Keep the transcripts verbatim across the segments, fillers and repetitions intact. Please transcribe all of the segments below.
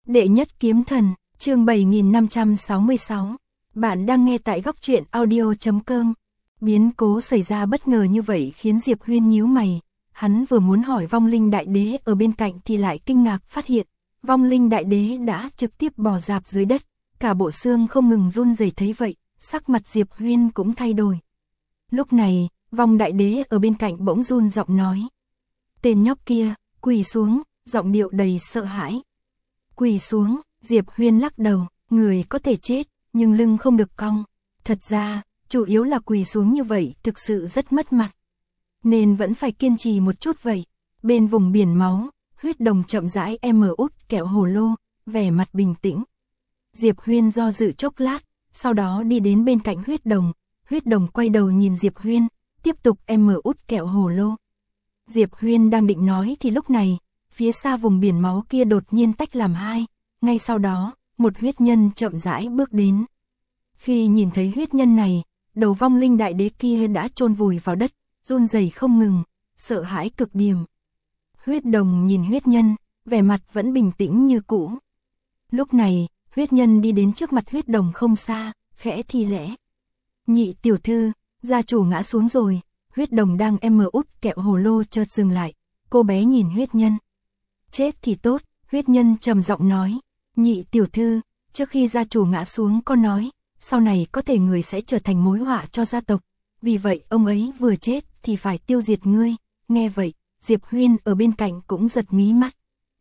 Đệ nhất kiếm thần, chương bảy nghìn năm trăm sáu mươi sáu. Bạn đang nghe tại góc truyện audio chấm com. Biến cố xảy ra bất ngờ như vậy khiến Diệp Huyên nhíu mày. Hắn vừa muốn hỏi vong linh đại đế ở bên cạnh thì lại kinh ngạc phát hiện, vong linh đại đế đã trực tiếp bò rạp dưới đất, cả bộ xương không ngừng run rẩy. Thấy vậy, sắc mặt Diệp Huyên cũng thay đổi. Lúc này, vong đại đế ở bên cạnh bỗng run giọng nói: "Tên nhóc kia, quỳ xuống", giọng điệu đầy sợ hãi. Quỳ xuống, Diệp Huyên lắc đầu, người có thể chết, nhưng lưng không được cong. Thật ra, chủ yếu là quỳ xuống như vậy thực sự rất mất mặt, nên vẫn phải kiên trì một chút vậy. Bên vùng biển máu, huyết đồng chậm rãi em mở út kẹo hồ lô, vẻ mặt bình tĩnh. Diệp Huyên do dự chốc lát, sau đó đi đến bên cạnh huyết đồng. Huyết đồng quay đầu nhìn Diệp Huyên, tiếp tục em mở út kẹo hồ lô. Diệp Huyên đang định nói thì lúc này, phía xa vùng biển máu kia đột nhiên tách làm hai, ngay sau đó, một huyết nhân chậm rãi bước đến. Khi nhìn thấy huyết nhân này, đầu vong linh đại đế kia đã chôn vùi vào đất, run rẩy không ngừng, sợ hãi cực điểm. Huyết đồng nhìn huyết nhân, vẻ mặt vẫn bình tĩnh như cũ. Lúc này, huyết nhân đi đến trước mặt huyết đồng không xa, khẽ thì lẽ: "Nhị tiểu thư, gia chủ ngã xuống rồi." Huyết đồng đang em mở út kẹo hồ lô chợt dừng lại, cô bé nhìn huyết nhân. "Chết thì tốt", huyết nhân trầm giọng nói. "Nhị tiểu thư, trước khi gia chủ ngã xuống con nói, sau này có thể người sẽ trở thành mối họa cho gia tộc, vì vậy ông ấy vừa chết thì phải tiêu diệt ngươi." Nghe vậy, Diệp Huyên ở bên cạnh cũng giật mí mắt.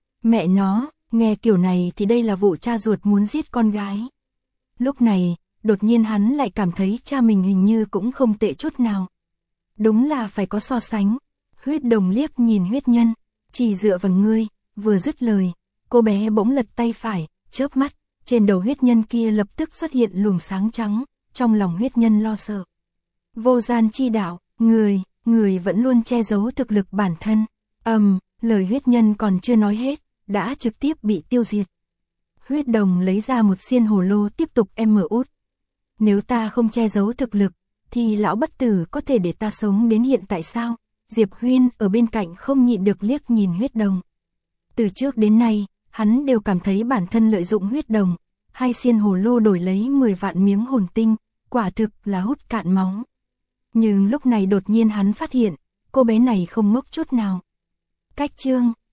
Mẹ nó, nghe kiểu này thì đây là vụ cha ruột muốn giết con gái. Lúc này, đột nhiên hắn lại cảm thấy cha mình hình như cũng không tệ chút nào. Đúng là phải có so sánh. Huyết đồng liếc nhìn huyết nhân, "Chỉ dựa vào ngươi." Vừa dứt lời, cô bé bỗng lật tay phải, chớp mắt, trên đầu huyết nhân kia lập tức xuất hiện luồng sáng trắng, trong lòng huyết nhân lo sợ. Vô gian chi đạo, người, người vẫn luôn che giấu thực lực bản thân. Ầm, um, lời huyết nhân còn chưa nói hết, đã trực tiếp bị tiêu diệt. Huyết đồng lấy ra một xiên hồ lô tiếp tục em mở út. "Nếu ta không che giấu thực lực, thì lão bất tử có thể để ta sống đến hiện tại sao?" Diệp Huyên ở bên cạnh không nhịn được liếc nhìn huyết đồng. Từ trước đến nay, hắn đều cảm thấy bản thân lợi dụng huyết đồng, hai xiên hồ lô đổi lấy mười vạn miếng hồn tinh, quả thực là hút cạn máu. Nhưng lúc này đột nhiên hắn phát hiện, cô bé này không ngốc chút nào. Cách chương